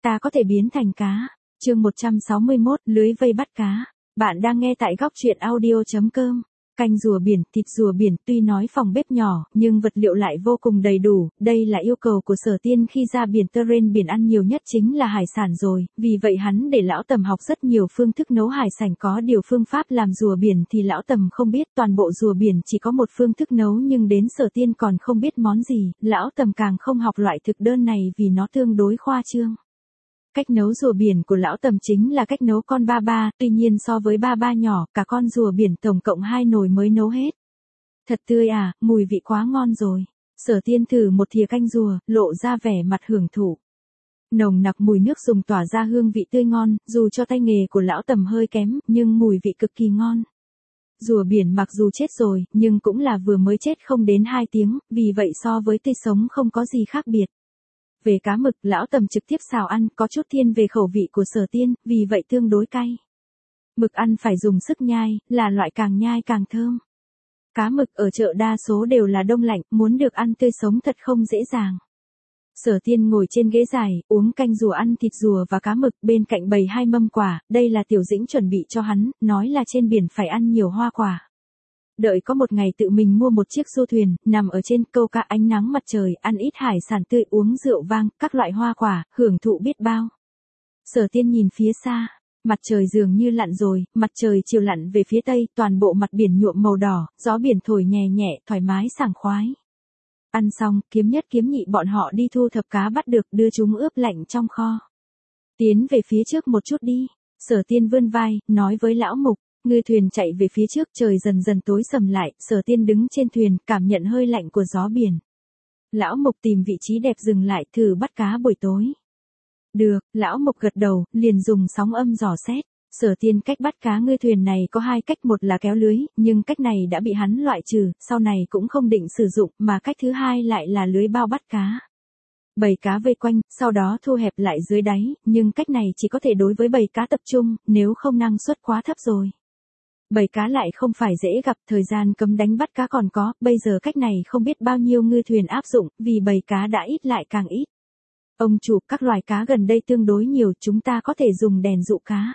ta có thể biến thành cá. Chương 161, lưới vây bắt cá. Bạn đang nghe tại góc truyện audio.com. Canh rùa biển, thịt rùa biển tuy nói phòng bếp nhỏ, nhưng vật liệu lại vô cùng đầy đủ, đây là yêu cầu của Sở Tiên khi ra biển terrain biển ăn nhiều nhất chính là hải sản rồi, vì vậy hắn để Lão Tầm học rất nhiều phương thức nấu hải sản có điều phương pháp làm rùa biển thì Lão Tầm không biết, toàn bộ rùa biển chỉ có một phương thức nấu nhưng đến Sở Tiên còn không biết món gì, Lão Tầm càng không học loại thực đơn này vì nó tương đối khoa trương. Cách nấu rùa biển của Lão Tầm chính là cách nấu con ba ba, tuy nhiên so với ba ba nhỏ, cả con rùa biển tổng cộng 2 nồi mới nấu hết. Thật tươi à, mùi vị quá ngon rồi. Sở Tiên thử một thìa canh rùa, lộ ra vẻ mặt hưởng thụ. Nồng nặc mùi nước dùng tỏa ra hương vị tươi ngon, dù cho tay nghề của Lão Tầm hơi kém, nhưng mùi vị cực kỳ ngon. Rùa biển mặc dù chết rồi, nhưng cũng là vừa mới chết không đến 2 tiếng, vì vậy so với tươi sống không có gì khác biệt. Về cá mực, Lão Tầm trực tiếp xào ăn, có chút thiên về khẩu vị của Sở Tiên, vì vậy tương đối cay. Mực ăn phải dùng sức nhai, là loại càng nhai càng thơm. Cá mực ở chợ đa số đều là đông lạnh, muốn được ăn tươi sống thật không dễ dàng. Sở Tiên ngồi trên ghế dài, uống canh rùa ăn thịt rùa và cá mực, bên cạnh bày 2 mâm quả, đây là Tiểu Dĩnh chuẩn bị cho hắn, nói là trên biển phải ăn nhiều hoa quả. Đợi có một ngày tự mình mua một chiếc du thuyền, nằm ở trên câu cá ánh nắng mặt trời, ăn ít hải sản tươi, uống rượu vang, các loại hoa quả, hưởng thụ biết bao. Sở Tiên nhìn phía xa, mặt trời dường như lặn rồi, mặt trời chiều lặn về phía tây, toàn bộ mặt biển nhuộm màu đỏ, gió biển thổi nhẹ nhẹ, thoải mái sảng khoái. Ăn xong, kiếm nhất kiếm nhị bọn họ đi thu thập cá bắt được, đưa chúng ướp lạnh trong kho. Tiến về phía trước một chút đi. Sở Tiên vươn vai, nói với Lão Mục. Ngư thuyền chạy về phía trước, trời dần dần tối sầm lại, Sở Tiên đứng trên thuyền, cảm nhận hơi lạnh của gió biển. Lão Mục tìm vị trí đẹp dừng lại, thử bắt cá buổi tối. Được, Lão Mục gật đầu, liền dùng sóng âm dò xét. Sở Tiên cách bắt cá ngư thuyền này có 2 cách, một là kéo lưới, nhưng cách này đã bị hắn loại trừ, sau này cũng không định sử dụng, mà cách thứ hai lại là lưới bao bắt cá. Bầy cá vây quanh, sau đó thu hẹp lại dưới đáy, nhưng cách này chỉ có thể đối với bầy cá tập trung, nếu không năng suất quá thấp rồi. Bầy cá lại không phải dễ gặp, thời gian cấm đánh bắt cá còn có, bây giờ cách này không biết bao nhiêu ngư thuyền áp dụng, vì bầy cá đã ít lại càng ít. Ông chủ, các loài cá gần đây tương đối nhiều, chúng ta có thể dùng đèn dụ cá.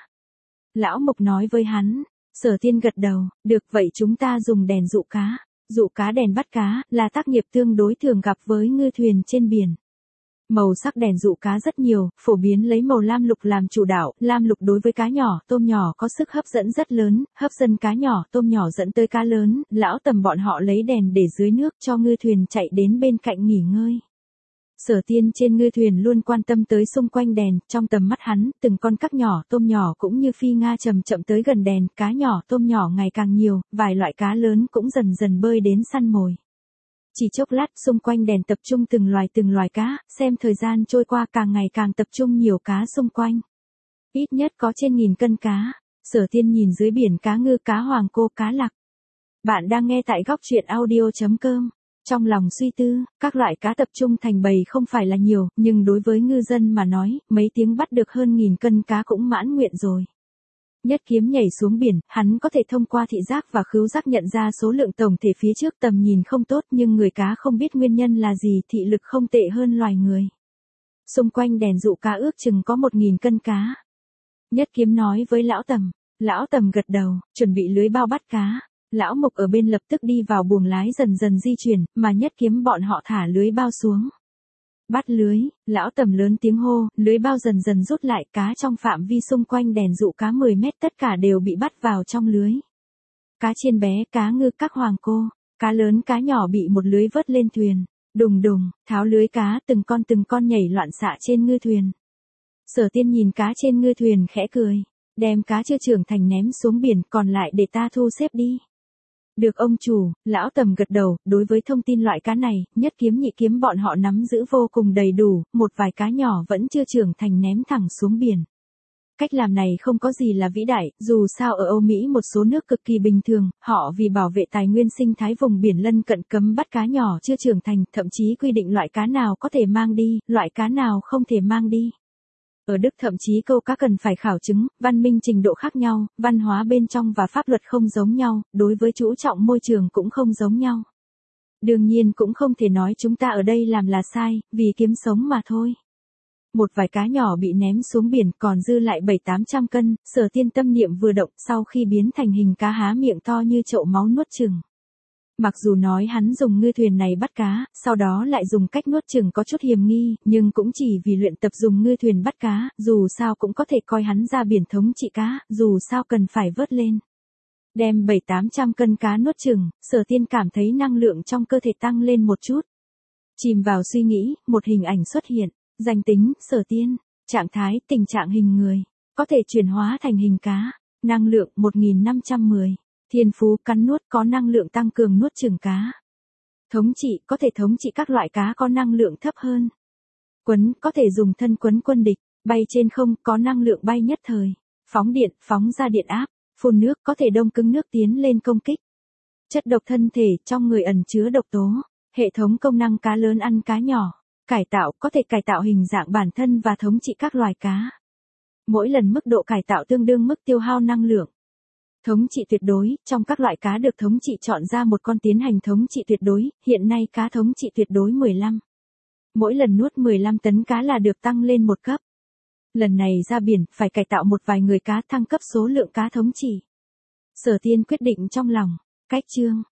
Lão Mục nói với hắn. Sở Tiên gật đầu, được vậy chúng ta dùng đèn dụ cá. Dụ cá đèn bắt cá, là tác nghiệp tương đối thường gặp với ngư thuyền trên biển. Màu sắc đèn dụ cá rất nhiều, phổ biến lấy màu lam lục làm chủ đạo, lam lục đối với cá nhỏ, tôm nhỏ có sức hấp dẫn rất lớn, hấp dẫn cá nhỏ, tôm nhỏ dẫn tới cá lớn, Lão Tầm bọn họ lấy đèn để dưới nước cho ngư thuyền chạy đến bên cạnh nghỉ ngơi. Sở Tiên trên ngư thuyền luôn quan tâm tới xung quanh đèn, trong tầm mắt hắn, từng con các nhỏ, tôm nhỏ cũng như phi nga chậm chậm tới gần đèn, cá nhỏ, tôm nhỏ ngày càng nhiều, vài loại cá lớn cũng dần dần bơi đến săn mồi. Chỉ chốc lát, xung quanh đèn tập trung từng loài cá, xem thời gian trôi qua càng ngày càng tập trung nhiều cá xung quanh. Ít nhất có trên 1000 cân cá. Sở Tiên nhìn dưới biển cá ngư, cá hoàng cô, cá lặc. Bạn đang nghe tại góc truyện audio.com. Trong lòng suy tư, các loại cá tập trung thành bầy không phải là nhiều, nhưng đối với ngư dân mà nói, mấy tiếng bắt được hơn 1000 cân cá cũng mãn nguyện rồi. Nhất kiếm nhảy xuống biển, hắn có thể thông qua thị giác và khứu giác nhận ra số lượng tổng thể phía trước, tầm nhìn không tốt nhưng người cá không biết nguyên nhân là gì, thị lực không tệ hơn loài người. Xung quanh đèn dụ cá ước chừng có 1000 cân cá. Nhất kiếm nói với Lão Tầm. Lão Tầm gật đầu, chuẩn bị lưới bao bắt cá. Lão Mục ở bên lập tức đi vào buồng lái dần dần di chuyển, mà Nhất kiếm bọn họ thả lưới bao xuống. Bắt lưới, Lão Tầm lớn tiếng hô, lưới bao dần dần rút lại, cá trong phạm vi xung quanh đèn dụ cá 10 mét tất cả đều bị bắt vào trong lưới. Cá chiên bé, cá ngư, các hoàng cô, cá lớn cá nhỏ bị một lưới vớt lên thuyền. Đùng đùng, tháo lưới cá, từng con nhảy loạn xạ trên ngư thuyền. Sở Tiên nhìn cá trên ngư thuyền khẽ cười, đem cá chưa trưởng thành ném xuống biển, còn lại để ta thu xếp đi. Được ông chủ, Lão Tầm gật đầu, đối với thông tin loại cá này, Nhất kiếm nhị kiếm bọn họ nắm giữ vô cùng đầy đủ, một vài cá nhỏ vẫn chưa trưởng thành ném thẳng xuống biển. Cách làm này không có gì là vĩ đại, dù sao ở Âu Mỹ một số nước cực kỳ bình thường, họ vì bảo vệ tài nguyên sinh thái vùng biển lân cận cấm bắt cá nhỏ chưa trưởng thành, thậm chí quy định loại cá nào có thể mang đi, loại cá nào không thể mang đi. Ở Đức thậm chí câu cá cần phải khảo chứng, văn minh trình độ khác nhau, văn hóa bên trong và pháp luật không giống nhau, đối với chú trọng môi trường cũng không giống nhau. Đương nhiên cũng không thể nói chúng ta ở đây làm là sai, vì kiếm sống mà thôi. Một vài cá nhỏ bị ném xuống biển còn dư lại 700-800 cân, Sở Tiên tâm niệm vừa động sau khi biến thành hình cá há miệng to như chậu máu nuốt chửng. Mặc dù nói hắn dùng ngư thuyền này bắt cá, sau đó lại dùng cách nuốt chửng có chút hiềm nghi, nhưng cũng chỉ vì luyện tập dùng ngư thuyền bắt cá, dù sao cũng có thể coi hắn ra biển thống trị cá, dù sao cần phải vớt lên. Đem 700-800 cân cá nuốt chửng, Sở Tiên cảm thấy năng lượng trong cơ thể tăng lên một chút. Chìm vào suy nghĩ, một hình ảnh xuất hiện, danh tính, Sở Tiên, trạng thái, tình trạng hình người, có thể chuyển hóa thành hình cá, năng lượng 1510. Thiên phú cắn nuốt có năng lượng tăng cường nuốt chửng cá. Thống trị có thể thống trị các loại cá có năng lượng thấp hơn. Quấn có thể dùng thân quấn quân địch, bay trên không có năng lượng bay nhất thời. Phóng điện, phóng ra điện áp, phun nước có thể đông cứng nước tiến lên công kích. Chất độc thân thể trong người ẩn chứa độc tố. Hệ thống công năng cá lớn ăn cá nhỏ. Cải tạo có thể cải tạo hình dạng bản thân và thống trị các loài cá. Mỗi lần mức độ cải tạo tương đương mức tiêu hao năng lượng. Thống trị tuyệt đối, trong các loại cá được thống trị chọn ra một con tiến hành thống trị tuyệt đối, hiện nay cá thống trị tuyệt đối 15. Mỗi lần nuốt 15 tấn cá là được tăng lên một cấp. Lần này ra biển, phải cải tạo một vài người cá thăng cấp số lượng cá thống trị. Sở Tiên quyết định trong lòng, cách chương.